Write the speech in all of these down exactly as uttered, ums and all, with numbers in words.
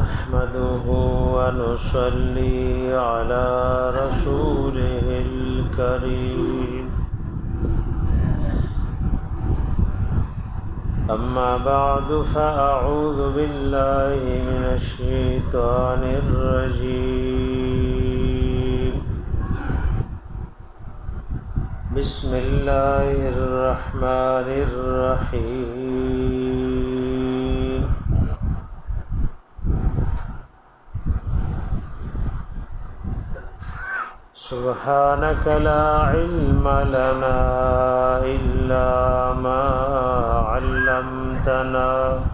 نحمده ونصلي على رسوله الكريم أما بعد فأعوذ بالله من الشيطان الرجيم بسم الله الرحمن الرحيم سبحانك لا علم لنا إلا ما علمتنا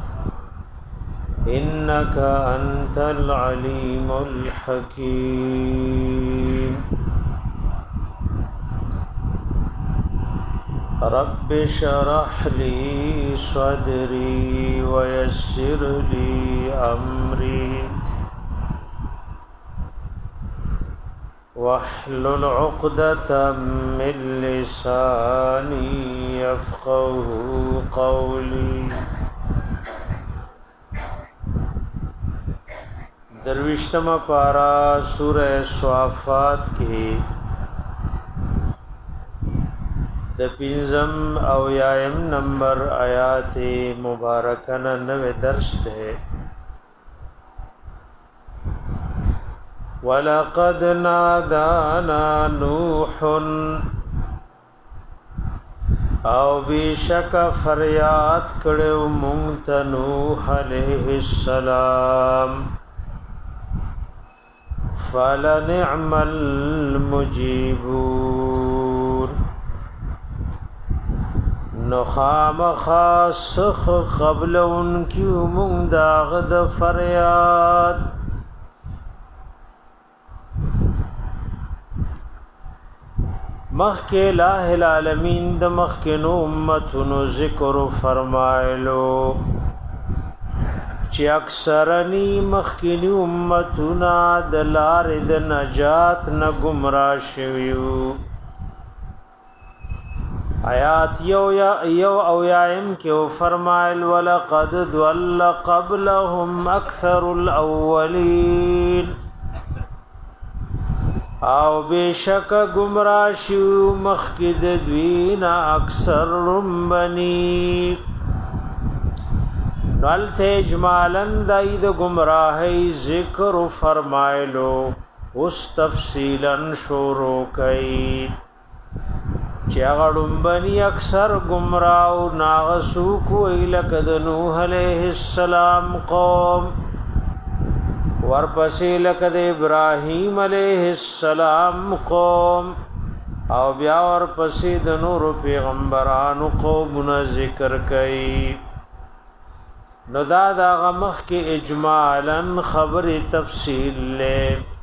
إنك أنت العليم الحكيم رب اشرح لي صدري ويسر لي أمري واحلل عقدة من لساني يفقه قولي درویشتم پارا سورہ صافات کی د پنځم او یایم نمبر آیات مبارکانه نوې درس ده ولقد نادانا نوح او بشک فریاد کړو مونږ ته نوح علیہ السلام فلنعم المجيبون نخام خاصخ قبل انکی مونږ داغ د فریاد مخک الہ العالمین د مخکنو امتونو ذکر فرمایلو چې اکثرنی مخکنی امتونه د لارې د نجات نه گمراه شویو آیات یو یا یو او یایم کې فرمایل ولقد ضل قبلهم اکثر الاولین او بشک گمراه شو مخکد دوینا اکثر رمبنی نالت اجمالن داید گمراهی ذکر فرمایلو اس تفصیلا شروع کئی چی اغڑنبنی اکثر گمراو ناغسو کوئی لکد نوح علیہ السلام قوم ورپسی لکد ابراہیم علیہ السلام قوم او بیا ورپسی د نور پیغمبران قومنا ذکر کئی نو دا دا غمخ کی اجمالا خبر تفصیل لے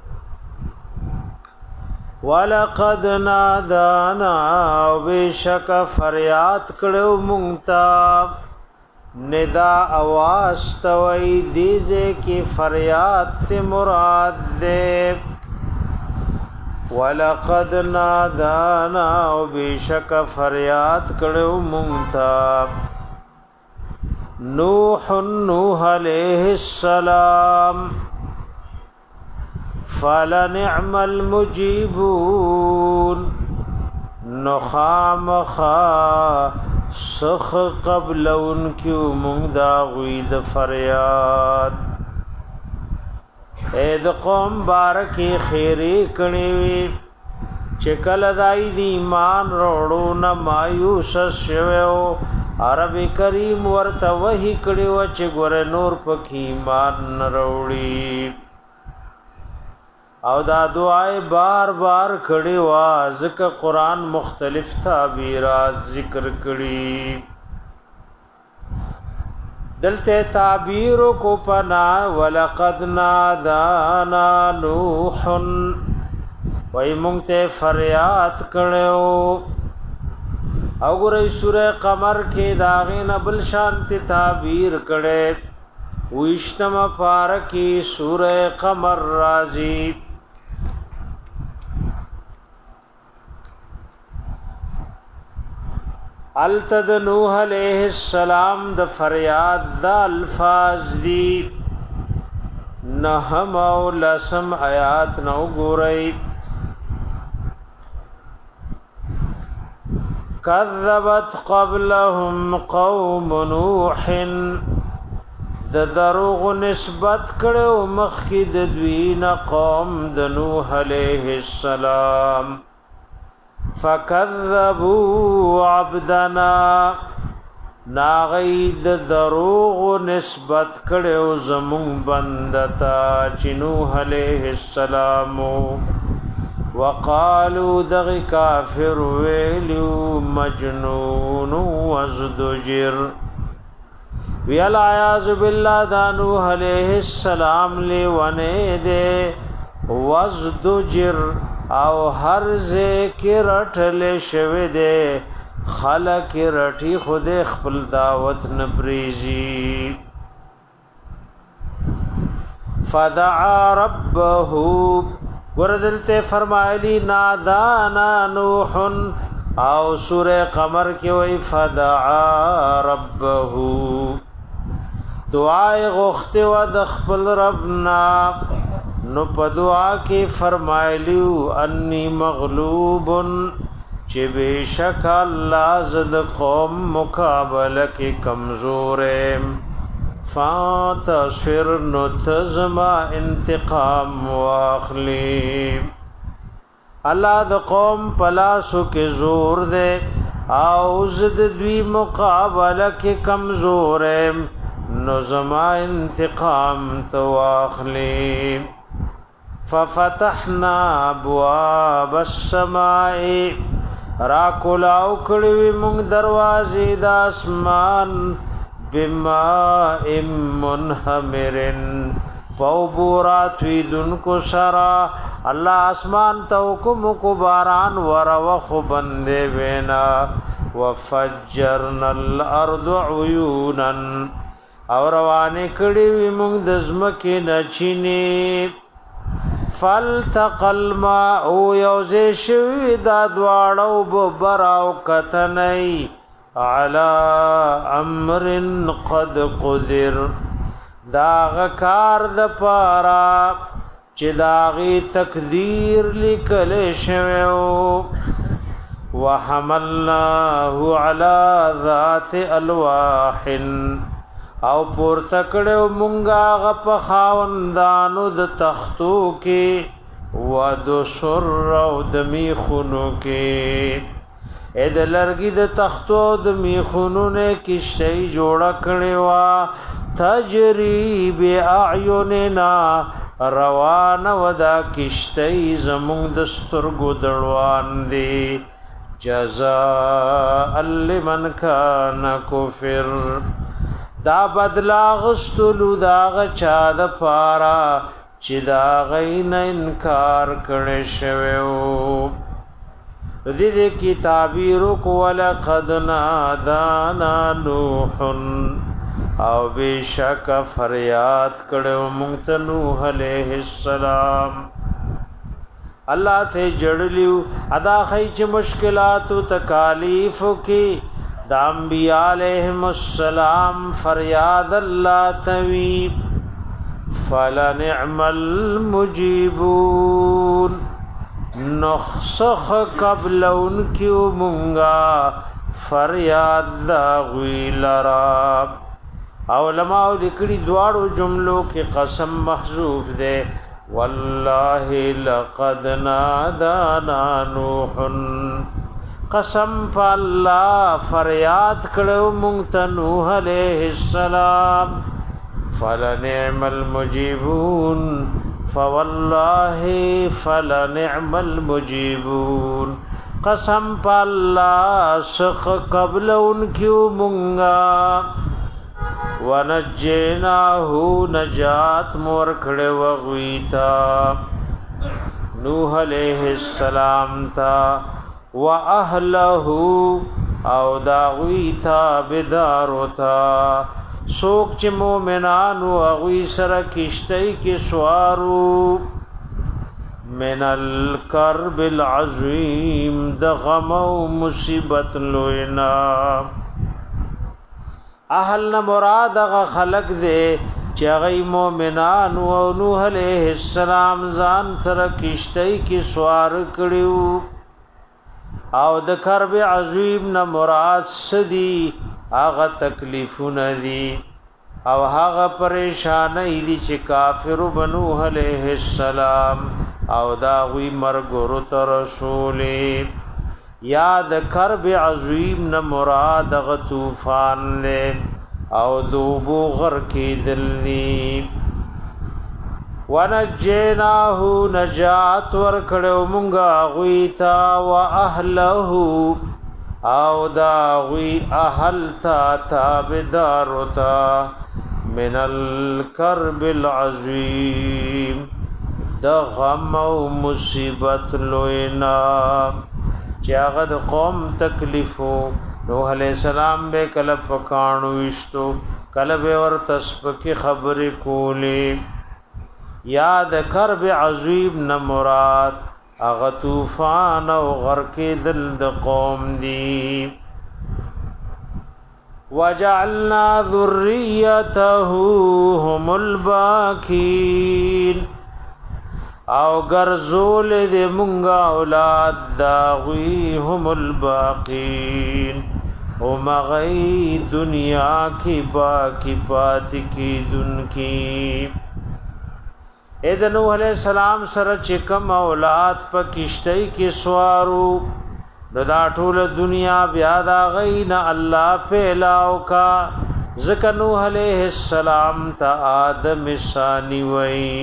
وَلَقَدْ نَادَانَا وَبِشَكَ فریاد کړو مونږ ته ندا आवाज توي دیزه کی فریاد ته مراد ده وَلَقَدْ نَادَانَا وَبِشَكَ فریاد کړو مونږ ته نوح نوح علیہ السلام فلنعم المجيبون نخام خا سخ قبل انکیو مونگدا غوید فریاد اید قوم بارکی خیری کنیوی چکل دائی دی ایمان روڑو نمایوس شویو عرب کریم ورطا وحی کڑیو چه گور نور پک ایمان نروڑی او دا دعائے بار بار کڑی وا ذکر قرآن مختلف تعبیرات ذکر کڑی دلتے تعبیروں کو پنا ولقد نادانا نوح وی مونگتے فریاد کڑیو او گرئی سورہ قمر کے داغین ابل شانتی تعبیر کڑے ویشتم پارکی سورہ قمر رازی التد نوح علیہ السلام د فریاد د الفاظ دی نهم او لسم آیات نو گورئی کذبت قبلهم قوم نوح د دروغ نسبت کړو مخکې د دوی نه قوم د نوح علیه السلام فکذبوا عبدنا ناغید دروغ نسبت کړو زمون بندتا چې نوح علیه السلام وقالوا دغ کافر ویلو مجنون وازدجر ویل عیاذ بالله دا نوح علیہ السلام لیونے دے وزدجر او هر ذکر رټل شوی دے خلق رټی خود خپل دعوت نپریزی فدعا ربه وردلتے فرمایلی نادانا نوح او سورہ قمر کی وی فدعا ربه دعای غخت و دخپل ربنا نو په دعا کې فرمایلیو انی مغلوب چې بشک الله زد قوم مقابله کې کمزور فاتصر نتزما انتقام واخلی الله د قوم پلاسو کې زور دے او زد دوی مقابله کې کمزور نو زما انتقام تواخلی ففتحنا ابواب السماء راکولاو کړوي مونږ دروازې د اسمان بماء منهمرن پوبورات وی دن کو سرا الله اسمان تو کوم کو باران ورو بندے وینا وفجرنا الارض عيونا اور روانه کړي وي موږ د زمکه نچینه فالتقل ما او یوزه شوی دا دواړو ببراو کتنی علی امر قد قدر دا غکار د پارا چې داغي تقدیر لیکل شویو وحملناه علی ذات الواح او پور تکړو مونږه غپ خاوندانو د تختو کې و د سر او د میخونو کې اې د لرګي د تختو د میخونو نه کشته جوړه کړي وا تجری باعیننا روان ودا کشته زمونږ د سترګو دړوان دی جزاء لمن کان کفر دا بدلا غستلو دا غچا د پارا چې دا غین انکار کړي شویو دې دې کی تعبیر کو ولقد نادانا نوح او بشک فریاد کړو مونږ ته نوح علیہ السلام الله ته جړلیو ادا خی چې مشکلات او تکالیف کې د انبیاء علیہم السلام فریاد اللہ توی فلنعم المجیبون نخسخ قبل ان کیو منگا فریاد دا غویل راب علماء لکڑی دوارو جملوں کی قسم محذوف دے واللہ لقد نادانا نوح قسم په الله فریاد کړو مونږ ته نوح علیہ السلام فلنعم المجیبون فوالله فلنعم المجیبون قسم په الله سخ قبل انکیو مونږه ونجیناه نجات مور کړو وغویتا نوح علیہ السلام تا وَأَهْلَهُ او داغوی تا بدارو تا سوک چه مومنانو اغوی سر کشتی کی سوارو من الکرب العظیم دغم و مصیبت لوینا اہل مراد اغا خلق دے چې غي مؤمنان او نوح عليه السلام ځان سره کشتۍ کې سوار کړیو او د کرب عظیم نه مراد سدي هغه تکلیفونه دي او هغه پریشانای دي چې کافر بنو عليه السلام او دا وی مرګ تر رسول یاد کرب عظیم نه مراد غ طوفان له او دوبو غر کی دلنی ونجیناه نجات ور کړو مونږه غویتا واهله او دا غوی اهل تا تابدار تا من الكرب العظیم د غم او مصیبت لوینا چې هغه د قوم تکلیفو نوح علیہ السلام به کله پکانو وشتو کله به ور تسبکی خبرې کولې یاد کرب عظیم نه مراد اغه طوفان او غرق دل د قوم دی وجعلنا ذریته هم الباقین او ګرځول دې مونږه اولاد دا غوی هم الباقین او مغی دنیا کی باقی پات کی دن کی اې د نوح علیہ السلام سره چې کوم اولاد په کشتۍ کې سوارو نو دا ټول دنیا بیا دا غینا الله پیلاو کا ذکر نوح علیہ السلام ته آدم ثانی وای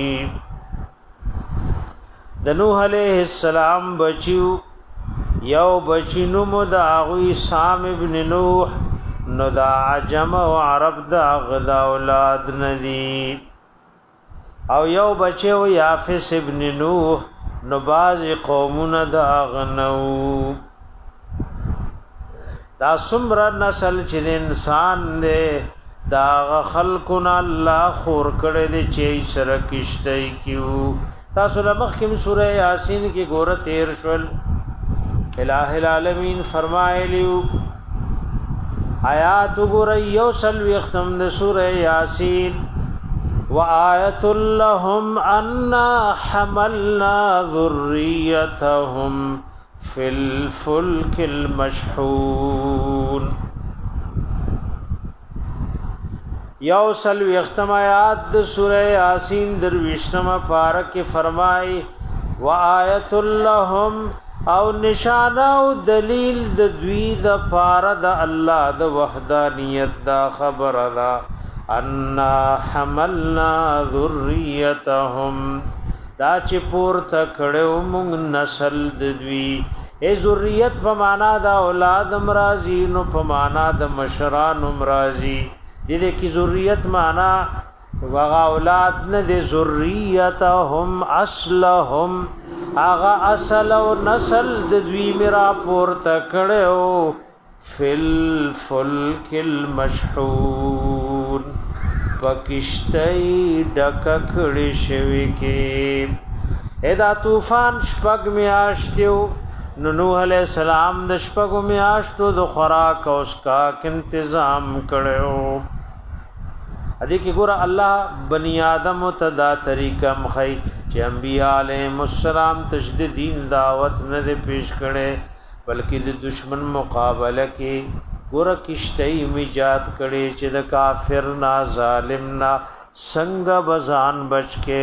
د نوح علیہ السلام بچیو یو بچینو مداغوی سام ابن نوح نو دا عجم و عرب دا غدا اولاد ندی او یو بچیو یافس ابن نوح نو باز قومون دا غنو دا سمر نسل چې د انسان دے دا خلقنا اللہ خور کڑے دے چی سر کشتی کیو تاسو لمخکم سورہ یاسین کی گورہ تیر شول الہ العالمین فرمائلیو آیات گورہ یوسل ویختم دے سورہ یاسین وآیت لهم انا حملنا ذریتهم فی الفلک المشحون یو سلو اختم آیات د سورہ یاسین درویشتم پارک فرمائی وآیت لهم او نشانه او دلیل د دوی د پاره د الله د وحدانیت دا خبر دا ان حملنا ذریتهم دا چې پورته کړو موږ نسل د دوی ای ذریت په معنا د اولاد مرضی نو په معنا د مشران مرضی دې کې ذریت معنا وغا اولاد نه د ذریتهم اصلهم اغا اصل او نسل د دوی میرا پورته کړو فل فلک المشحون پکشتای ډک کړي شوی کې ادا طوفان شپږ میاشتو نو نوح علیہ السلام د شپږ میاشتو د خوراک او اسکاک تنظیم کړو ادي کې ګور الله بنی آدم ته دا طریقہ مخی چې انبیاء علیهم السلام تجدید دین دعوت نه پیش کړي بلکې د دشمن مقابله کې ګور کشتۍ میجات کړي چې د کافر نا ظالم نا څنګه بزان بچ کې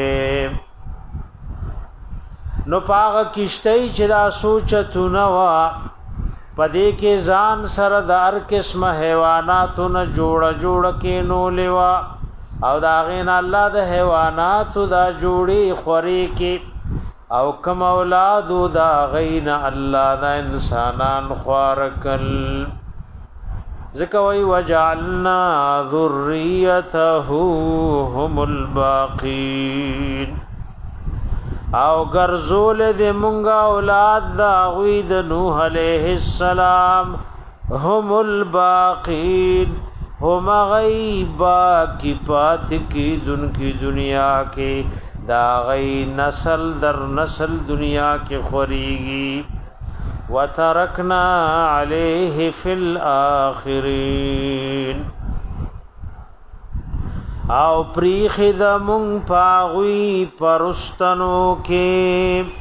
نو پاغه کشتۍ چې دا سوچتونه وا پدې کې ځان سره د هر قسمه حیواناتو نه جوړ جوړ کې نو لیوا او دا غین الله د حیواناتو دا جوړي خوري کې او کم اولاد دا غین الله دا انسانان خوارکل ذکر وی وجعلنا ذریته هم الباقین او ګرځول دې مونږه اولاد دا غوی د نوح علیہ السلام هم الباقین هم غیبا کی پات کی دن کی دنیا کے دا غی نسل در نسل دنیا کے خوریگی وترکنا علیہ فی الاخرین او پریخ د مونږ پاغوی پرستنو کې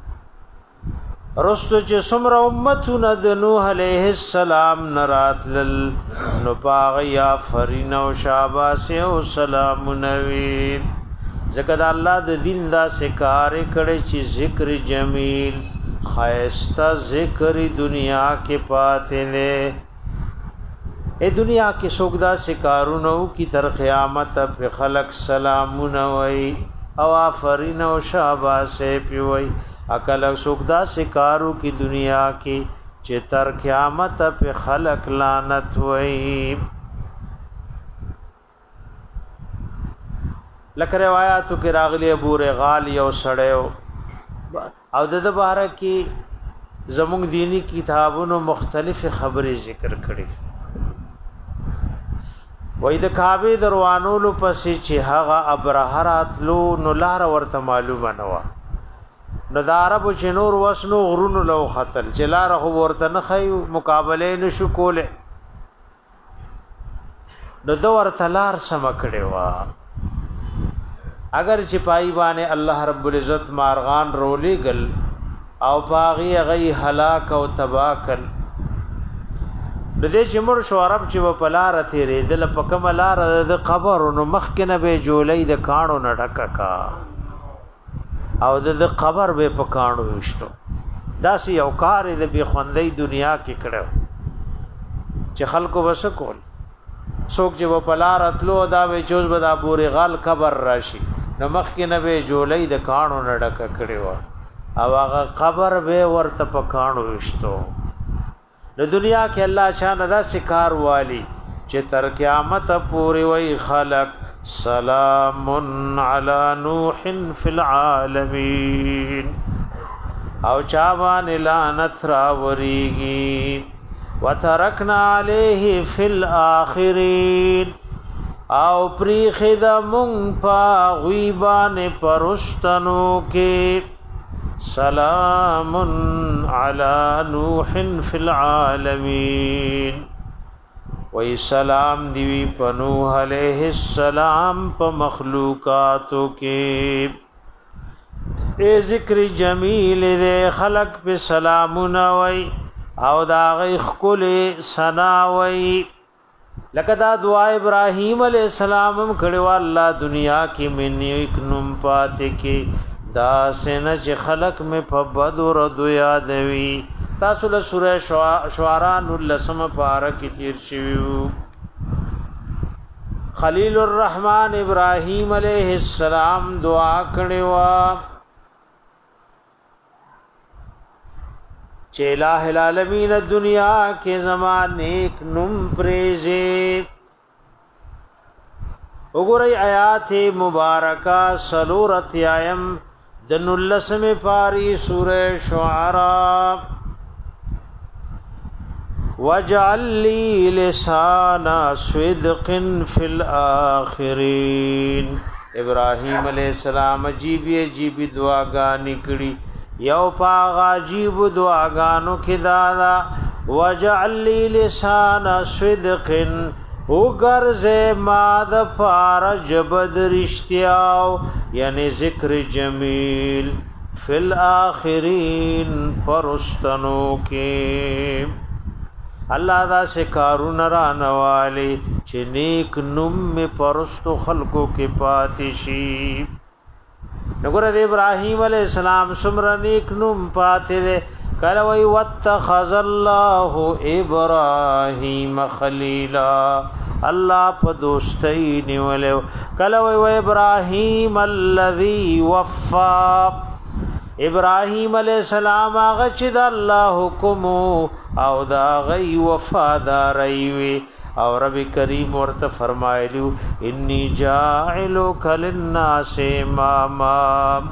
رستو چې څومره امتونه د نوح علیه السلام نراتلل نو پاغی آفرین او شاباس او سلام نوی ځکه د الله د دین دا سکار کړي چې ذکر جمیل خیستا ذکر دنیا کې پاتې نه اے دنیا کې سوګدا سکارونو کی تر قیامت په خلق سلام نوی او آفرین او شاباس پیوي اکل سوګدا سکارو کی دنیا کی چې تر قیامت په خلق لعنت وای لکه روایتو کې راغلی ابو رغال یو سړیو او د باره کې زموږ دینی کتابونو مختلف خبرې ذکر کړي وای د کعبه دروانولو پسې چې هغه ابرهه راتلو نو لار ورته معلومه نه و نو د عربو چې نور وسنو غرونو لو خطل چې لاره خو ورته نه خیو مقابله نشو کوله نو د ورته لار سم کړي وا اگر چې پای باندې الله رب العزت مارغان رولې گل او باغی غي هلاک او تباکل د دې چې مر شو عرب چې په لار تیرې دل په کوم لار د قبر نو مخکنه به جولې د کانو نه ډککا او د قبر به په کانو وشتو داسې یو کار د بی خوندې دنیا کې کړو چې خلکو وس کول څوک چې په لار اتلو دا به چوز به د ابو رغال قبر راشي نو مخکنه به جولې د کانو نه ډک کړي او هغه قبر به ورته په کانو وشتو د دنیا کې الله شان دا سکار والی چې تر قیامت پورې وای خلق سلام علی نوح فی العالمین او چاوان لعنت را وریگی وترکنا علیه فی الاخرین او پریخ دا مونگ پا غیبان پرستنو کے سلام علی نوح فی العالمین وی سلام دیوی پا نوح علیہ السلام پا مخلوقاتو کے اے ذکر جمیل دے خلق پہ سلامنا وی او دا غیخ کل سنا وی لکدا دعا ابراہیم علیہ السلام کڑیو اللہ دنیا کی من ایک نم پاتے کے دا سینا چی خلق میں پا بدر دو یادوی تاسو له سوره شعراء نلسم پارا کی تیر شویو خلیل الرحمن ابراہیم علیہ السلام دعا کړي وا چې الہ العالمین دنیا کے زمانے نم پریزے وګورئ آیات مبارکہ سلورت آیم د نلسم پاری سوره شعراء وَجَعَلْ لِي لِسَانَ صِدْقٍ فِي الْآخِرِينَ ابراہیم علیہ السلام عجیبی عجیبی دعاگانی کڑی یو پاغا عجیب دعاگانو کی دادا وَجَعَلْ لِي لِسَانَ صِدْقٍ اُگرز ماد پار جبد رشتیاو یعنی ذکر جمیل فی الآخرین پرستنو کے اللہ دا سے کارون رانوالی چه نیک نم میں پرستو خلقو کے پاتشی نگو رد ابراہیم علیہ السلام سمر نیک نم پاتے دے کلوی واتخذ اللہ ابراہیم خلیلا اللہ پا دوستی نیولیو کلوی و ابراہیم الذی وفا ابراہیم علیہ السلام آغا چی دا اللہ حکمو او دا غی وفاداری وی او رب کریم ورت فرمائلیو انی جاعلو کلناس اماما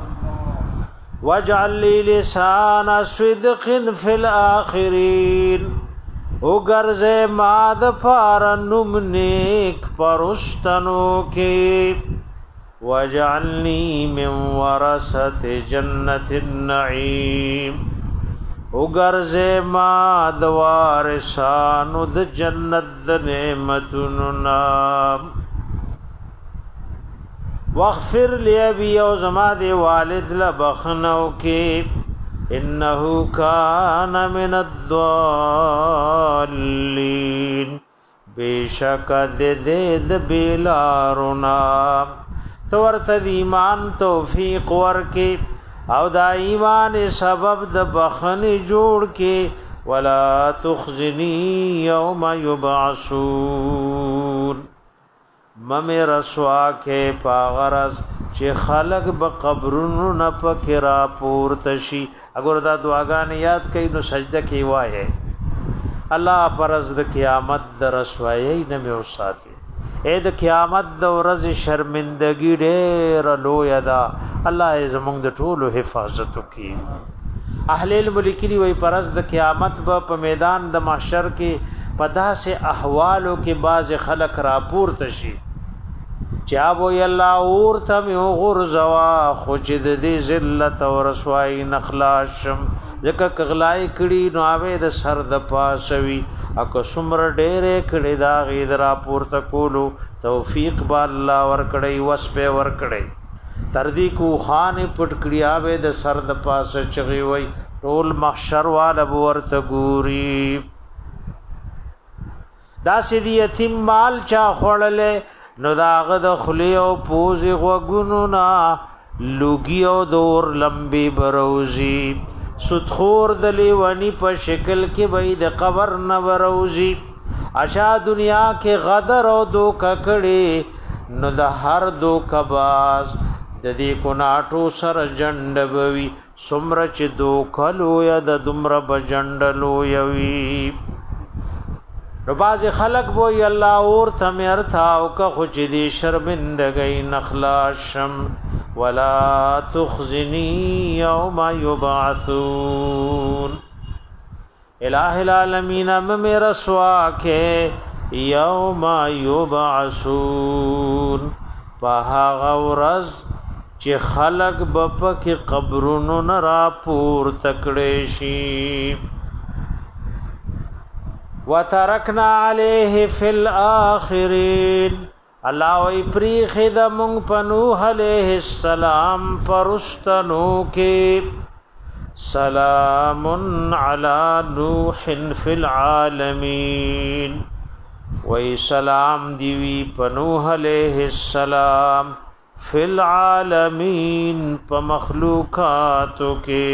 وجعل لی لسان صدق فی الآخرین اگرز ماد پارنم نیک پرستنو کے وجعلنی من ورثت جنت النعیم اگرز ما دوارسانو د جنت د نعمتونو نام واغفر لی ابی او زما دی والد لبخنو کی انه کان من الضالین بیشک د د بلارنا تورت د ایمان توفیق ورکی او دا ایمان سبب د بخن جوړ کی ولا تخزنی یوم یبعثون مم رسوا کے پاغرز چې خلق به قبرونو نه پکرا پورته شي اگر دا دعاګان یاد کړئ نو سجده کې وایي الله پرز د قیامت د رسوایی نه مې وساتي اې د قیامت د ورځ شرمندگی ډېر لوی ده الله زموږ د ټولو حفاظت وکړي اهل الملک دی وی پرز د قیامت په میدان د محشر کې پدا سے احوالو کې باز خلق را پورته شي چا بو یلا اور تم غرزوا خوجد دی ذلت او رسوایی نخلاشم ځکه کغلای کړي نو اوی د سر د پاسوي اکه سمر ډېرې کړي دا غید را پورته کولو توفیق با الله ور کړي وس په ور کړي تر دې کو خان پټ کړي اوی د سر د پاسه چغي وای ټول محشر والا ورته ګوري دا سدی یتیم مال چا خړلې نو داغه د خلی او پوزي غوګونو نا لوګي او دور لمبي بروزي سودخور د لیوانی په شکل کې به د قبر نه بروزي اشا دنیا کې غدر او دوکا کړي نو د هر دوکا باز د دې کو ناټو سر جندبوي سمر چې دوکلو یا د دمر بجندلو یوي نو باز خلق بو ی الله اور تمر تھا او کا خوچ دی شرمندگی نخلاشم ولا تخزنی یوم یبعثون الہ العالمین مم رسوا کے یوم یبعثون پہا غورز چې خلق بپک قبرونو نرا پور تکڑے شی وترکنا علیه فی الاخرین الله وی پری خدمون پنوح علیہ السلام پرستنو کې سلام علی نوح فی العالمین وی سلام دیوی پنوح علیہ السلام فی العالمین پمخلوقاتو کې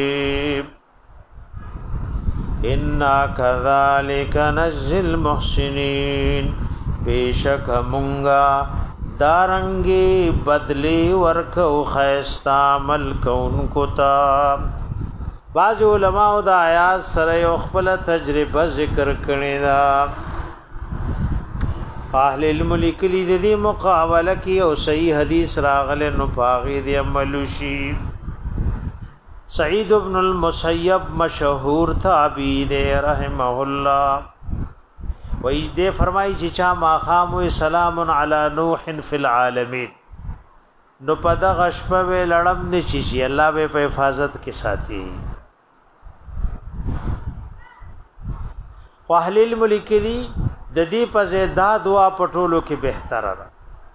انا كذلك نجزي المحسنين بیشک مونگا دارنگی بدلی ورکو خیستا عمل کون کتا بعض علماء دا آیات سره یو خپل تجربه ذکر کړی دا اهل الملک لیدی مقابله کی او صحیح حدیث راغله نو پاغي دی عمل شي سعید ابن المسیب مشهور تابعی دے رحمہ اللہ وی دے فرمائی چې چا ما خامو سلام علی نوح فی العالمین نو پدا غشپ وی لړم نشي چې الله به په حفاظت کې ساتي واهل الملک لی د دې په زیاده دعا پټولو کې بهتره ده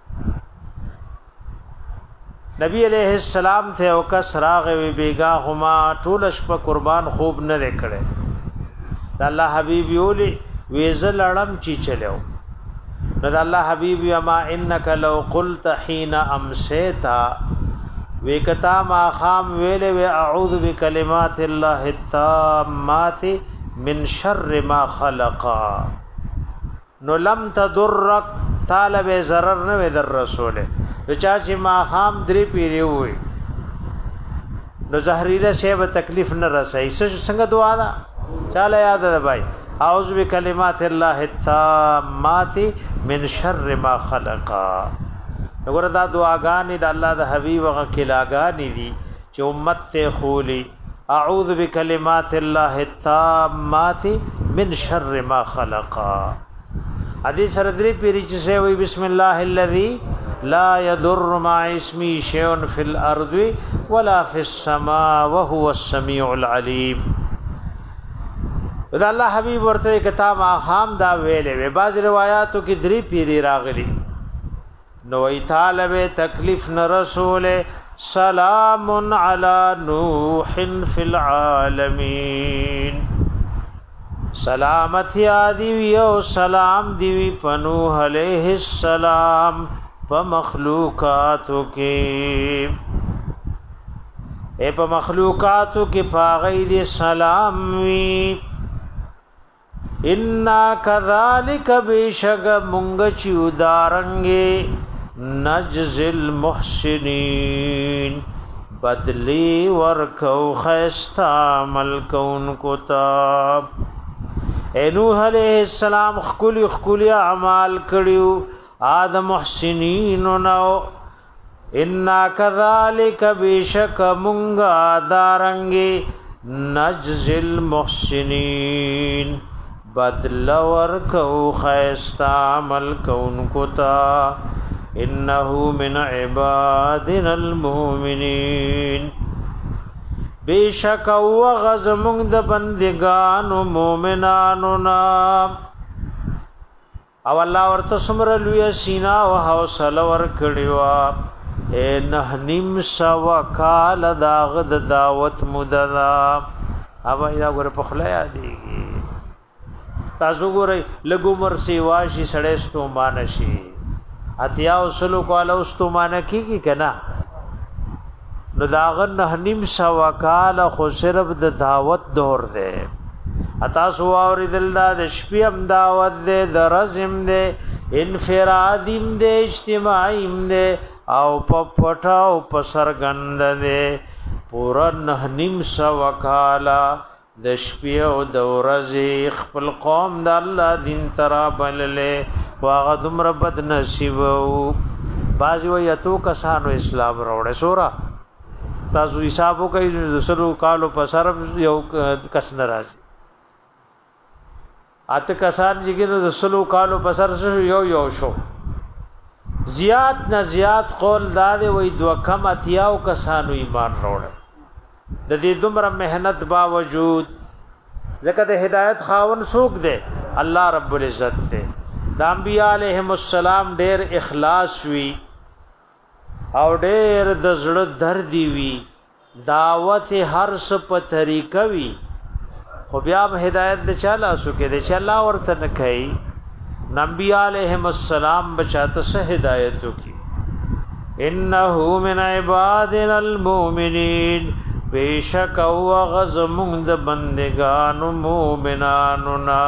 نبی علیہ السلام ته او کس راغ وی بیگا هما ټولش په قربان خوب نه وکړي د الله حبیب یولي ویز لړم چی چلو نو د الله حبیب یما انک لو قلت حين امسیتا وکتا ما خام ویل و اعوذ بکلمات الله التامات من شر ما خلق نو لم تضرك طالب ضرر نه در رسوله چا چې ما خام درې پیری وي نو زهريله شی به تکلیف نه رسای څنګه دعا ده چاله یاد ده بھائی اعوذ بکلمات الله التامات من شر ما خلق وګوره دا دعاګانې د الله د حبيب هغه کلاګانې دي چې امت ته خولي اعوذ بکلمات الله التامات من شر ما خلق حدیث سره درې پیری چې وي بسم الله الذي لا يضر مع اسمي شيء في الارض ولا في السماء وهو السميع العليم دا الله حبيب ورته کتاب احام دا ویلې وی باز روایتو کې درې پیری راغلي نو طالب تکلیف نه رسول سلام علی نوح فی العالمین سلامتی آدی وی او سلام دیوی پنوح علیہ السلام پا مخلوقاتو کی اے پا مخلوقاتو کی پاغی دی سلام وی انا کذالک بیشک منگ چیو دارنگی نجز المحسنین بدلی ورکو خیستا عمل کون کتاب اے نوح علیہ السلام خکلی خکلی اعمال کریو آدم محسنین نو انا کذالک بیشک منگا دارنگی نجز المحسنین بدل ورکو خیستا عمل کون کتا انہو من عبادنا المؤمنین بیشک او غزمون د بندگانو مومنانو نام او الله ورته سمره لوی سینا او حوصله ور کړیوا اے نه نیم سوا کال داغ د دعوت مددا او دا ګره په خلا یادېږي تاسو ګورئ لګو مر سی واشي سړېستو مانشي اتیا وسلو کول اوستو مان کیږي کنا نو داغن نه نیم سوا کال خو صرف د دعوت دور دی اتا سو اوریدل دا د شپې هم دعوت دی د رزم دی انفرادیم دی اجتماعیم دی او په پټا او په سرګند دی پورا نه نیم سوا کال د شپې او د ورځې خپل قوم د الله دین ترا بللې واغه دمر بد نصیب او باز وی اتو کسانو اسلام راوړې سورا تاسو حسابو کوي د سلو کالو په سر یو کس ناراضي اته کسان چې د سلو کالو په سر یو یو شو زیات نه زیات قول داده وای دو کم اتیاو کسانو ایمان وروړ د دې دومره مهنت باوجود ځکه د هدایت خاون څوک دی الله رب العزت دی د انبیاء علیهم السلام ډېر اخلاص وی او ډېر د زړه درد وی دعوت هر څه په طریقه وی خو بیا هم هدایت د چاله سو کې د چلا ورته نه کوي نبی علیهم السلام بچاته سه هدایت کی انه من عبادنا المؤمنین بیشک او غزمون د بندگان مومنانو نا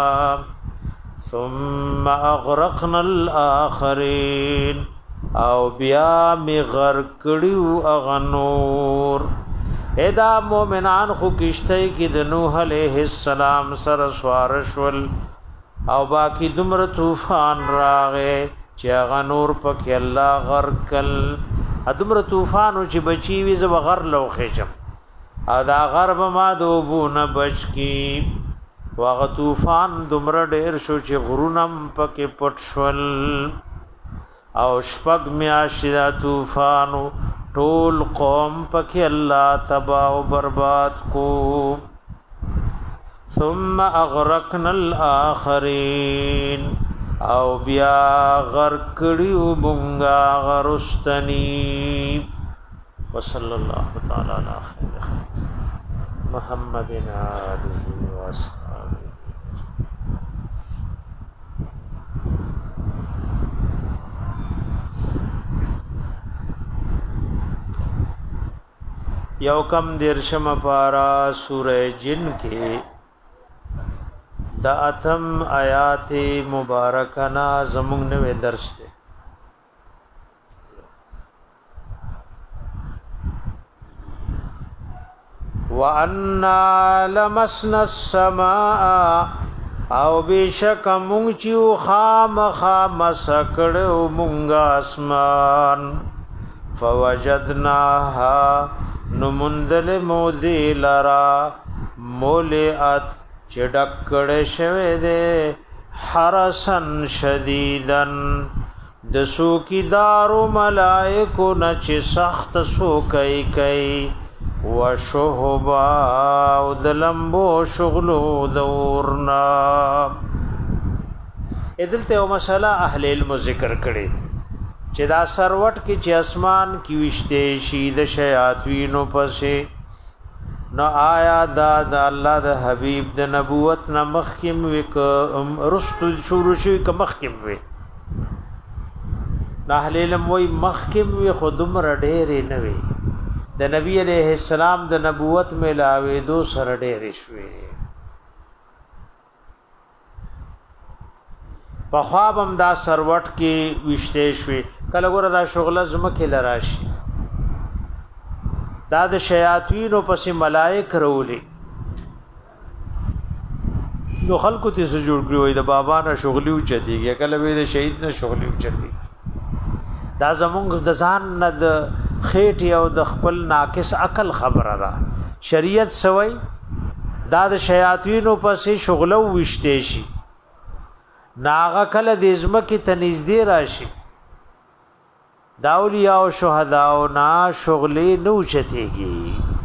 ثم اغرقنا الاخرین او بیا می غرق کړیو اغنور ادا مومنان خو کشته کې د نوح علیہ السلام سره سوارشول او باقی دمر طوفان راغه چې غنور پکې الله غرق کل ادمر طوفان چې بچی وي زو غر لو خېجم ادا غرب ما دوبونه بچ کی واغ طوفان دمر ډېر شو چې غرونم پکې پټ شول او شپږ میاشتې طوفانو ټول قوم پکې الله تباہ او برباد کو ثم اغرقنا الاخرین او بیا غرق کړیو مونږه غرستنی وصلی الله تعالی علی خیر خلق محمد علیه و اصحابہ یو کم درشم پارا سورہ جن کے دا اتم آیات مبارکنا زمون نوے درس تے وَأَنَّا لَمَسْنَا السَّمَاءَ او بیشک مونږ چې خام خام سکړو مونږ اسمان فوجدناها نمندل مودی لرا مولیات چډکړې شوه دے حرسن شدیدن د سوکیدارو ملائکو نچ سخت سو کای کای وشهبا او د لمبو شغلو دورنا ادلته او مسله اهل علم ذکر کړي چې دا سروټ کې چې اسمان کې وشته شي د شیاطینو پسې نو آیا دا د الله د حبیب د نبوت نه مخکم وک رسل شروع شي ک مخکم وي اهل علم وای مخکم وي خودم رډېرې نه وي د نبی عليه السلام د نبوت ملاوي دو سره ډېرې شوي په خواب هم دا سروټ کې وشته شوي کله ګوره دا شغله زمکه لراشي دا د شیاطینو پسې ملائک رولي نو خلکو ته څه جوړ کړی وي د بابا نه شغلی اوچتیږي کله به د شهید نه شغلی اوچتي دا زمونږ د ځان نه د خېټ او د خپل ناقص عقل خبره ده شریعت سوی دا د شیاطینو پسې شغله وشته شي ناغه کله د ازمکه تنزدې راشي دا اولیاء او شهدا او نا شغلې نو چتېږي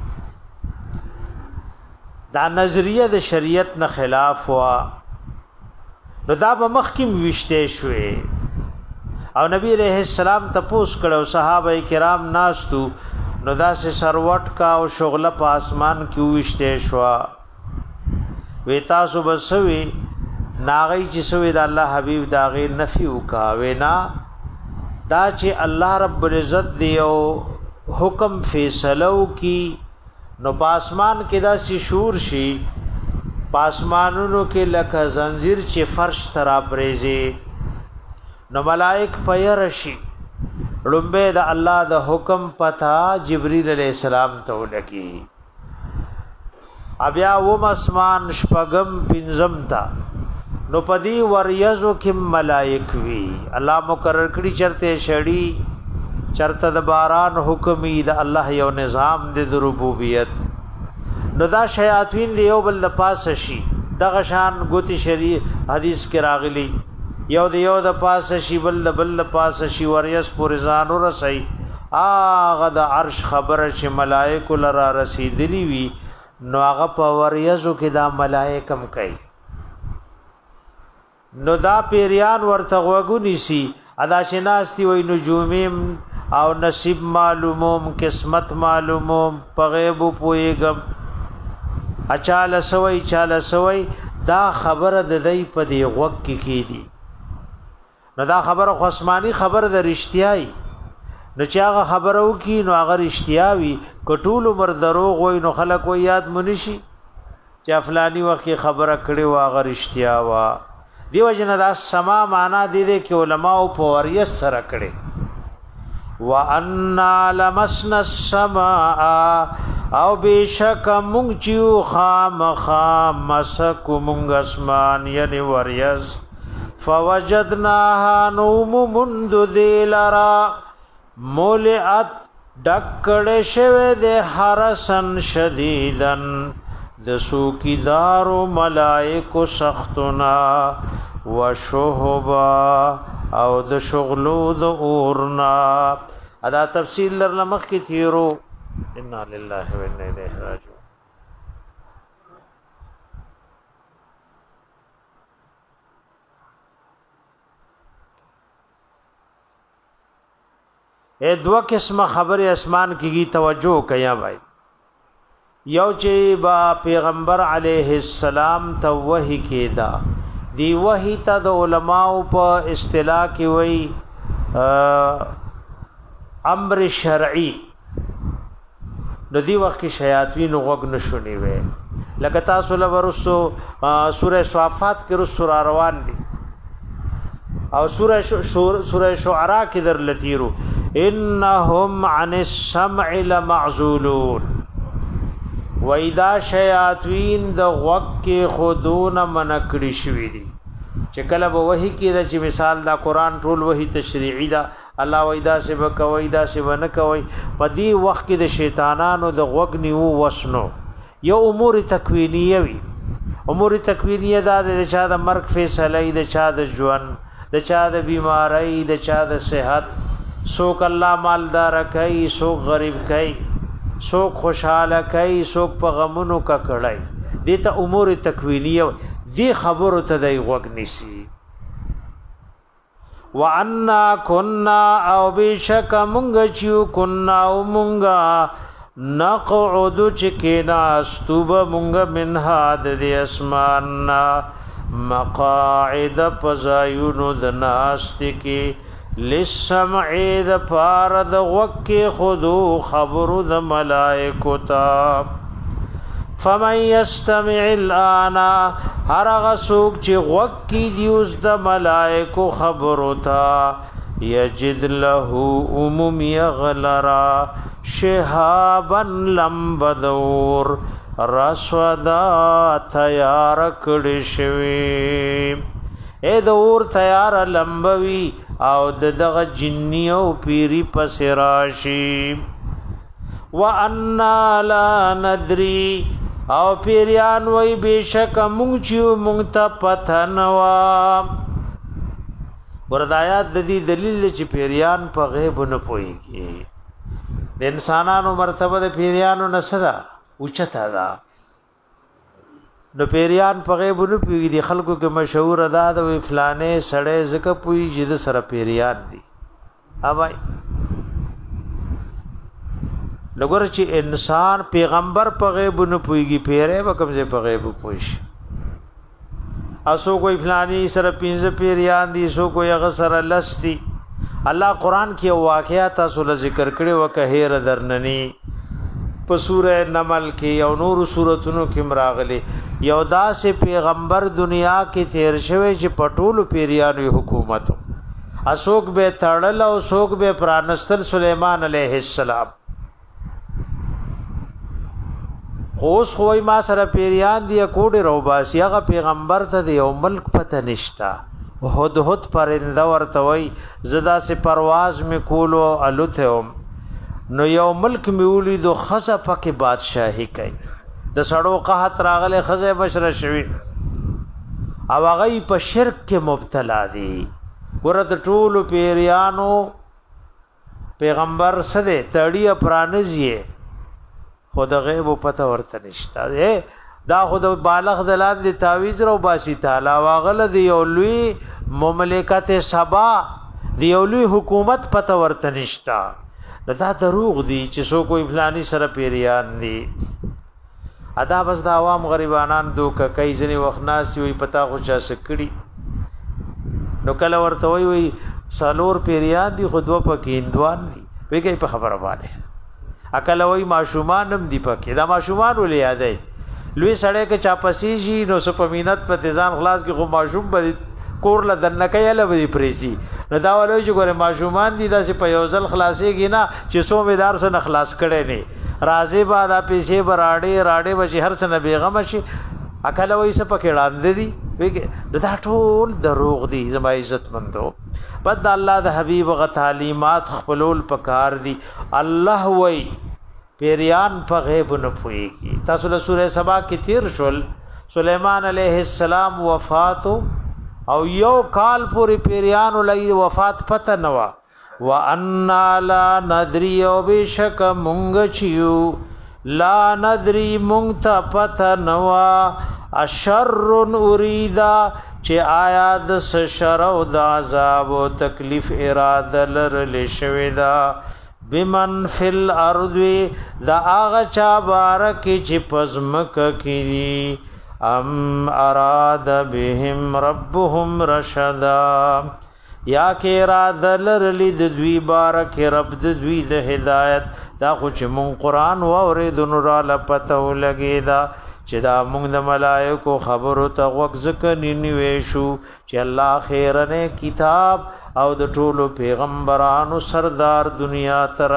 دا نظریه د شریعت نه خلاف وا نو دا به مخکیم وشته شوې او نبی رحم السلام تپوس کړو صحابه کرام ناستو نو دا سه سروټ کا او شغله په اسمان کې وشته شو وې تاسو بسوي ناغي چې سوې د الله حبيب داغه نفي وکا وینا دا چې الله رب العزت دی او حکم فیصلو کی نو پاسمان کې دا سی شور شي پاسمانونو کې لکه زنجیر چې فرش ترا پریزي نو ملائک پیر شي لومبه د الله د حکم پتا جبرئیل علیہ السلام ته ولکی بیا و مسمان شپغم پنزم تا نو پدی وریزو کم ملائک وی الله مقرر کړي چرته شړی چرته د باران حکمی د الله یو نظام د ربوبیت نو دا شیاطین دی یو بل د پاس شي دغه شان ګوتی شری حدیث کې راغلی یو دی یو د پاس شي بل د بل د پاس شي وریز پورزان ورسي اغه د عرش خبره چې ملائک لرا رسیدلی وی نو هغه په وریزو کې دا ملائکم کوي نو دا پیریان ورته وګونی سي ادا شناستی وای نجومیم او نصیب معلوموم قسمت معلوموم په غیب پویګم اچاله سوي چاله سوي دا خبره د دې په دی غوږ کې کیدی نو دا خبره خصمانی خبره د رښتیاي نو چې هغه خبره وکي نو هغه رښتیاوي کټول مر دروغ وای نو خلک و یاد منشي چې افلانی وخت خبره کړي وا هغه رښتیا وا دیو جن دا سما معنا دي دي کې علما او پوریت سره کړي وان لمسنا السماء او بشک مونږ چیو خام خام مسک مونږ اسمان یعنی وریز فوجدناها نوم منذ دلرا مولئت ډکړې شوه د حرسن شدیدن د سوکیدارو ملائکو سختنا وشهبا او د شغلو د اورنا ادا تفصیل لرنه مخ کی تیرو ان لله و انا الیه راجعون اے دو قسمه خبر اسمان کیږي توجه کیا بھائی یو چې با پیغمبر علیه السلام ته وحی کېدا دی وحی ته د علماء په اصطلاح کې وای امر شرعي نو دی وخت کې شیاطین غوږ نشونی وي لکه تاسو له ورستو سوره صافات کې رسو روان دي او سوره سوره شعراء کې در لتیرو انهم عن السمع لمعزولون وَإِذَا شَيَاطِينَ د غوږ کې خودونه منکړي شوی دي چې کله به وحی کې د چې مثال دا قران ټول وحی تشریعي دا الله وَإِذَا سب کوي دا سب نه کوي په دې وخت کې د شیطانانو د غوږ نیو وسنو یو امور تکوینیه وي امور تکوینیه دا د چا د مرګ فیصله د چا د ژوند د چا د بیماری د چا د صحت سوک الله مالدار کوي سوک غریب کوي سوک خوشحاله کوي سوک په غمونو کا کړای دي ته امور تکوینیه دي خبرو ته دی غوږ نسی وانا كنا او بشک مونږ چیو كنا او مونږه نقعد چکنا استوب مونږ من هاد د اسماننا مقاعد پزایونو د ناست کی للسمع د پارد وک خذو خبر د ملائکه تا فمن يستمع الان هر غسوک چې وکی دیوس د ملائکه خبر تا یجد له عموم یغلرا شهابا لمبدور رسودا تیار کړي شوی اے دور تیار لمبوي او دغه جنی او پیری پس راشي وانا لا ندري او پیریان وای بشک مونږ چې مونږ ته پتنوا وردايات د دې دلیل چې پیریان په غیب نه پويږي د انسانانو مرتبه د پیریانو نسدا اوچتا دا نو پیریان په غیب نه پويږي د خلکو کې مشهور ادا د فلانه سړې زکه پوي چې د سره پیریان دي اوای لګور چې انسان پیغمبر په غیب نه پويږي پیره به کوم ځای په غیب پويش اسو کوئی فلانی سره پینځه پیریان دي سو کوئی هغه سره لستی الله قران کې واقعیا تاسو له ذکر کړي وکهیر درننی په سوره نمل کې او نور سوراتونو کې مراغلي یو داسې پیغمبر دنیا کې تیر شوی چې پټول پیریانو حکومت اسوک به تړل او سوک به پرانستل سليمان عليه السلام اوس خوای ما سره پیریان دی کوډه روباسي هغه پیغمبر ته یو ملک پته نشتا هود هود پرنده ورته وای زدا سے پرواز می کولو الوتهم نو یو ملک میولی دو خزه پکې بادشاہي کوي د سړو قحط راغله خزه بشره شوی او هغه په شرک کې مبتلا دي ورته ټول پیریانو پیغمبر سده تړي پرانځي خود غیب پته ورته نشتا دا خود بالغ دلان دی تعویز رو باسی تعالی واغل دی اولوی مملکت سبا دی اولوی حکومت پته ورته نشتا دا دروغ دی چې سو کوئی فلانی سره پیریان دی ادا بس دا عوام غریبانان دوک کای ځنی وخناسی وي پتا خو چا سکړي نو کله ورته وی وی سالور پیریان دی خودو پکې اندوان دی ویګي په خبره باندې اکل وای ماشومان هم دی پکې دا ماشومان ولې یادای لوی سړی کې چا پسی شي نو سپمینت په تیزان خلاص کې خو ماشوم به کور لدن کای له وی پریزي نو دا ولوي چې ګوره ماشومان دي دا چې په یوزل خلاصيږي نه چې سو مدار سره خلاص کړي نه راځي بعد پیسې براړي راړي بچي هر څه نه بیغم شي اکل وای څه پکې وړاندې دي ویګه دا ټول دروغ دي زما عزت مندو بد الله د حبيب غ تعلیمات خپلول پکار دي الله وای پیریان په غیب نه پويږي تاسو له سوره سبا کې تیر شول سليمان عليه السلام وفات او یو کال پوری پیریان لئی وفات پته نوا وان لا ندري او بشک مونږ چیو لا ندري مونږ ته پته نوا اشر اریدا چې آیا د شر او د عذاب او تکلیف اراده لرل شوی دا بمن فل ارض دا اغه چا بارک چې پزمک کړي ام اراد بهم ربهم رشدا یا کې اراده لرل د دوی بارک رب د دوی د هدایت دا خو چې مون قران و اوریدونو را لپته لګی دا چې دا موږ د ملائکو خبرو ته وګ ځکه نیوي شو چې الله خیرنه کتاب او د ټولو پیغمبرانو سردار دنیا تر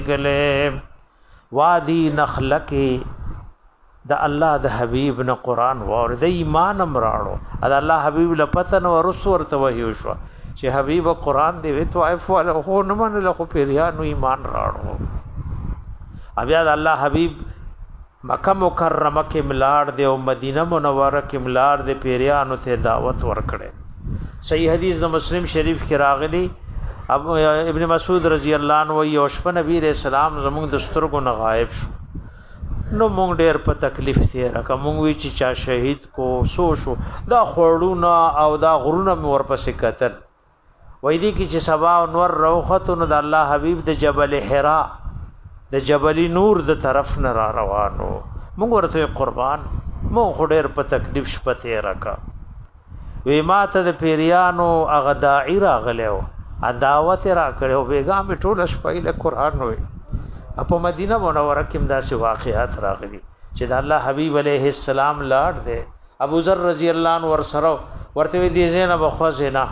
لګلې وادي نخلکه د الله د حبيب نه قران ور د ایمان امراړو د الله حبيب لپتن ورسور ته وحي شو چې حبيب قران دی وی طائف ولا هو نه من له پیریانو ایمان راړو بیا د الله حبيب مکه مکرمه کې ملار دی او مدینه منوره کې ملار دی پیریانو ته دعوت ورکړي صحیح حدیث د مسلم شریف کې راغلی اب ابن مسعود رضی الله عنه وی او شپ نبی رسول الله زموږ د سترګو نه غایب شو نو مونږ ډېر په تکلیف تیر که مونږ وی چې چا شهید کو سو شو دا خړونه او دا غرونه مې ورپسې کتل وای دي کی چې سبا انور روختون د الله حبیب د جبل حرا د جبل نور د طرف نه را روانو موږ ورته قربان مو خډیر په تکلیف شپته راکا وی ماته د پیریانو اغه داعی راغلو ا دعوت را کړو بیګام ټول شپه له قران وي په مدینه منوره کې داسې واقعات راغلي چې د الله حبیب علیه السلام لاړ دے ابو ذر رضی الله عنه ور سره ورته دی زینب خو زینا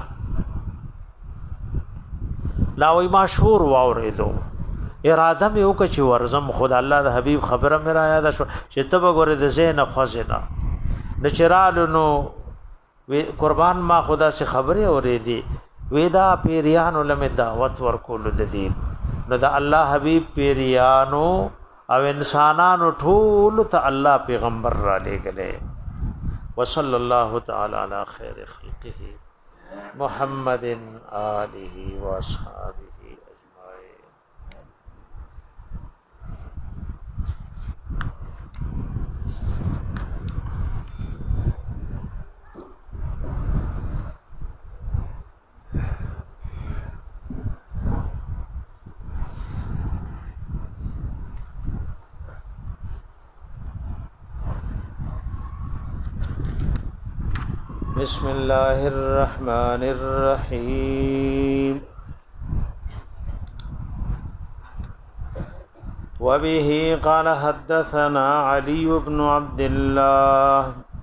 لا وی مشهور واوریدو اراده مې وکړه چې ورزم خود الله د حبیب خبره مې را یاد شو چې تب غره د زینب خو زینا د چرالو نو قربان ما خدا سے خبره اوریدي ودا پیریانو لمه دعوت ورکول د دین نو د الله حبیب پیریانو او انسانانو ټول ته الله پیغمبر را لګلې وصلی الله تعالی علی خیر خلقه محمد آله و اصحابه اجمعین. بسم الله الرحمن الرحيم وبه قال حدثنا علي بن عبد الله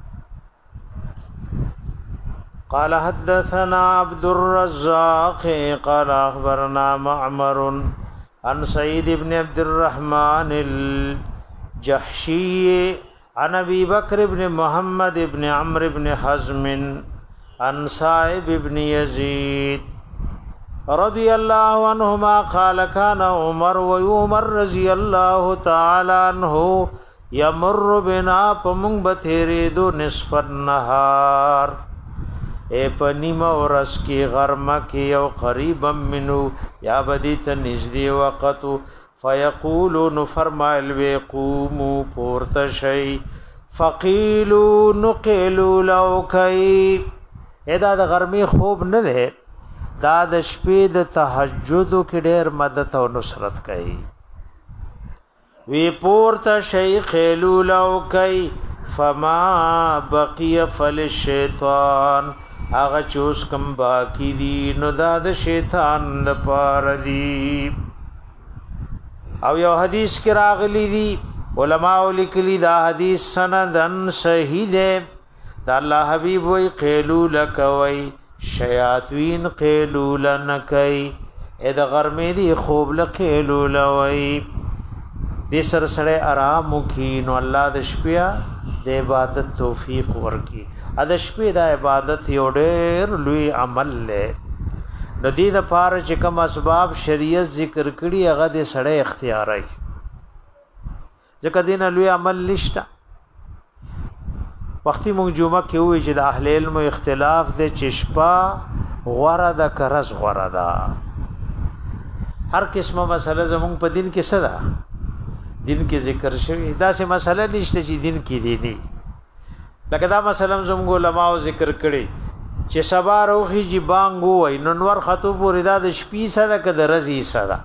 قال حدثنا عبد الرزاق قال أخبرنا معمر عن سعيد بن عبد الرحمن الجحشي عن ابي بكر بن محمد بن عمرو بن حزم عن صائب بن يزيد رضي الله عنهما قال كان عمر وعمر رضي الله تعالى عنه يمر بنا پمنگ بتیریدو نصف النهار اے پنیم ورس کی غرمه کی او قریبا منو یا بدیت نزدی وقتو فیقولون فرمائل ویقومو پورتشی فقیلو نقیلو لوکی ادا دا غرمی خوب نده دا د شپې د تهجدو کې ډېر مدد او نصرت کوي وی پورتشی قیلو لوکی فما بقی فلشیطان آغا چوس کم باقی دی نو دا د شیطان د پار دی او یو حدیث کی راغلی دی علماء لکلی دا حدیث سندن صحیح دے دا اللہ حبیب وی قیلول کوئی شیاطین قیلول نکی اید غرمی دی خوب لقیلول وی دی سرسڑے ارامو کی نو اللہ دشپیا دی عبادت توفیق ورکی ادشپی دا عبادت یو ډیر لوی عمل لے نو دی د پاره چې کوم اسباب شریعت ذکر کړي هغه د سړی اختیارای ځکه دین لوی عمل نشته وختي مونږ جمعه کې وی چې د اهل علم اختلاف د چشپا غوړه د کرز غوړه ده هر قسمه مسله زمونږ په دین کې څه ده دین کې ذکر شوی دا سه مسله نشته چې دین کې دی نه لکه دا مثلا زموږ علماء ذکر کړي چې سبا روخي جی بانګو وای ننور خطو پورې دا د شپې سره کده رزي سره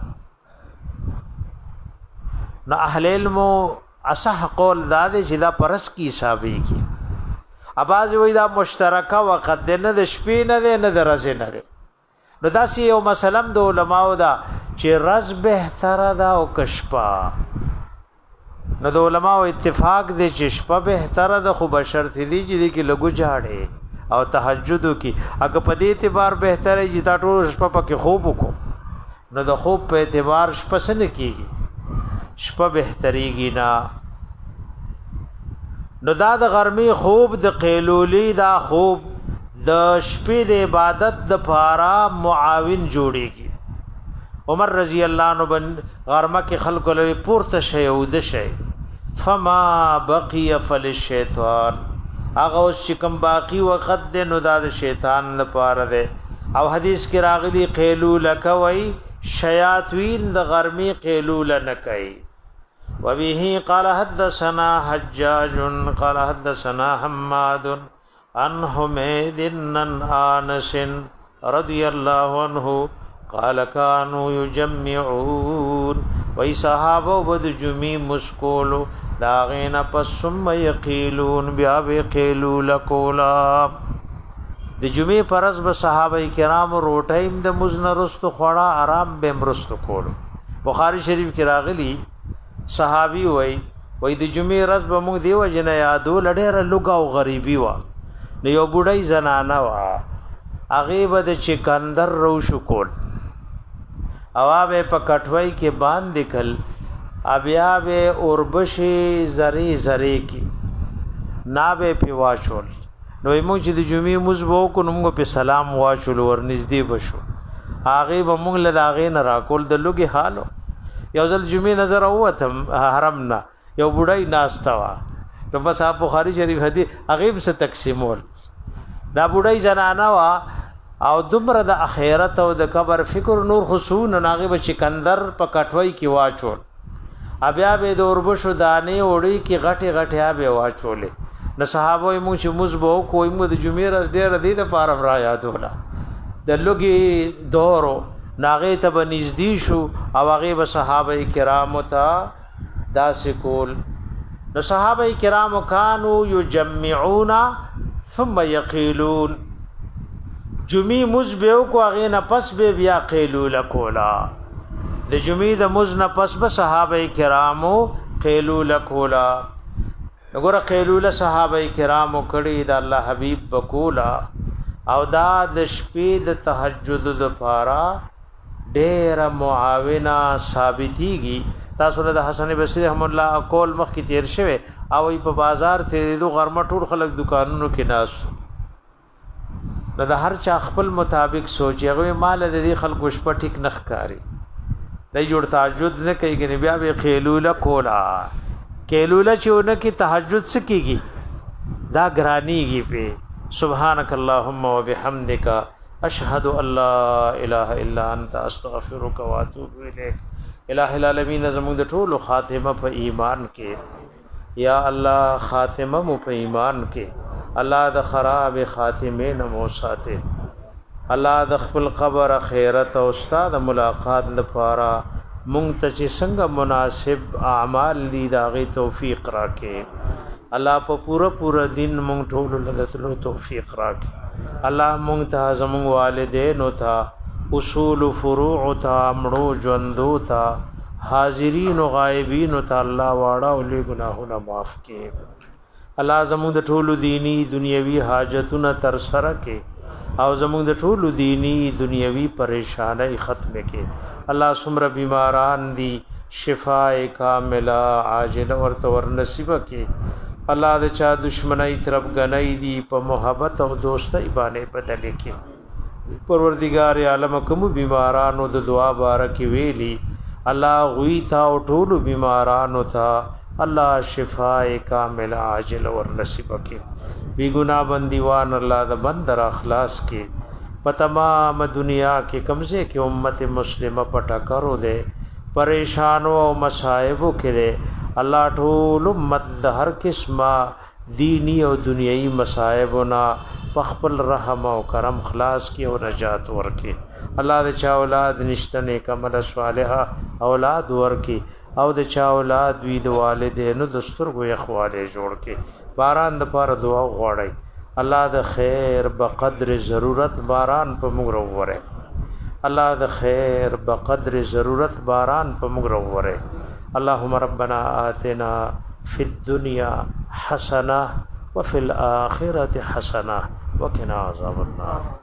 نو اهل علم اصح قول دا چې دا پرس کی حسابي کی اباز وای دا مشترکه وخت نه د شپې نه نه د رزي نه نو دا سی یو مثلا د علماء دا چې رز بهتره دا او کشپا نو د علماء اتفاق دی چې شپه بهتره ده خو بشرط دی چې کې لګو جاړي او تهجد کی اګه په دې اعتبار بهتره چې دا ټول شپه پکې خوب وکړو نو د خوب په اعتبار شپه سن کیږي شپه بهتريږي نه نو دا د غرمي خوب د قیلولی دا خوب د شپې د عبادت د پارا معاون جوړيږي عمر رضی الله عنه بن غرمه کې خلق له پورته شي او د شي فما بقي فللشیطان هغه شکم باقی وقت د نو د شیطان لپاره ده او حدیث کې راغلی قیلول کوي شیاطین د غرمي قیلول نه کوي وبه قال حدثنا حجاج قال حدثنا حماد عن حميد بن انس رضی الله عنه قال كانوا يجمعون وای صحابه بد جمعی مسکولو داغین پس ثم یقیلون بیا به قیلول کولا د جمعې پرز به صحابه کرام روټایم د مزنرست خوړه آرام به مرست کولو بخاری شریف کې راغلی صحابي وای وای د جمعې رز به موږ دیو جن یادو لډېر لوګا او غریبي وا نو یو بډای زنانه وا هغه به د چکندر رو شو کول اوابه په کټوي کې باندې کل ابیا به اوربشي زری زری کی نابه پی واچول نو موږ چې د جمعې مزبو کو نومغه په سلام واچول ورنږدې بشو هغه به موږ له داغې نه راکول د لوګي حالو یو ځل جمعې نظر اوتم حرم نه یو بډای ناستا وا نو بس اپ بخاری شریف حدیث هغه به تقسیمول دا بډای زنانه وا او دمر د اخرت او د قبر فکر نور خصون ناغه به چکندر په کټوي کې واچول بیا به د اوربشو دانه وړي کې غټي غټیا به واچولې نو صحابه مو چې مزبو کوی مو د جمعې ورځ ډېر د دې لپاره را یادوله د لوګي دورو ناغه ته بنزدې شو او هغه به صحابه کرام ته داسې کول نو صحابه کرام کانوا یجمعون ثم یقیلون جمعې مزبو کو هغه نه پس به بیا قیلول کولا د جمعې د مز نه پس به صحابه کرامو قیلول کولا وګوره قیلول صحابه کرامو کړي د الله حبیب بکولا او دا د شپې د تهجد د پارا ډېر معاونه ثابتيږي تاسو له حسن بصری رحم الله کول مخ کی تیر شوه او په بازار ته د غرمټور خلک دکانونو کې ناس نو د هر چا خپل مطابق سوچي مال د دې خلکو شپه ټیک نخ کاری دای جوړ تهجد نه کوي کني بیا به قیلوله کولا قیلوله چونه کی تهجد سکیږي دا غرانیږي په سبحانك اللهم وبحمدك اشهد ان لا اله الا انت استغفرك واتوب اليك الہ العالمین زموږ د ټولو خاتمه په ایمان کې یا الله خاتمه مو په ایمان کې الله د خراب خاتمه نه مو ساته الله د خپل قبر خیرت او استاد ملاقات لپاره مونږ ته چې څنګه مناسب اعمال دي داغه توفیق راکې الله په پورا پورا دین مونږ ټول لږه توفیق راکې الله مونږ ته زموږ والدین او ته اصول فروع ته مړو ژوندو ته حاضرین او غایبین ته الله واړه او لوی ګناهونه معاف کړي الله زموږ د ټولو دینی دنیوي حاجتونه تر سره کړي او زموږ د ټولو دینی دنیوي پریشانای ختم کړي الله سمره بیماران دي شفاء کامله عاجله ورته ور نصیب کړي الله د چا دشمنی طرف غنۍ دي په محبت او دوستۍ باندې بدل کړي پروردگار عالم کوم بیمارانو د دعا بارک ویلي الله غوي تا او ټولو بیمارانو ته الله شفاء کامله عاجله ور نصیب کړي بی گناہ بندیوان الله د بندر اخلاص کې په تمام دنیا کې کمزه کې امت مسلمه پټا کرو دے پریشانو او مصائبو کې الله ټول امت د هر قسمه دینی او دنیوي مصائبونه په خپل رحم او کرم خلاص کې او نجات ورکې الله د چا اولاد نشته نیک عمل صالحه اولاد ورکې او د چا اولاد وی د والدینو د سترګو اخواله جوړ کې باران د پاره دعا غواړي الله د خیر بقدر ضرورت باران په موږ وروره الله د خیر بقدر ضرورت باران په موږ وروره اللهم ربنا آتنا فی الدنيا حسنه وفي الاخره حسنه وقنا عذاب النار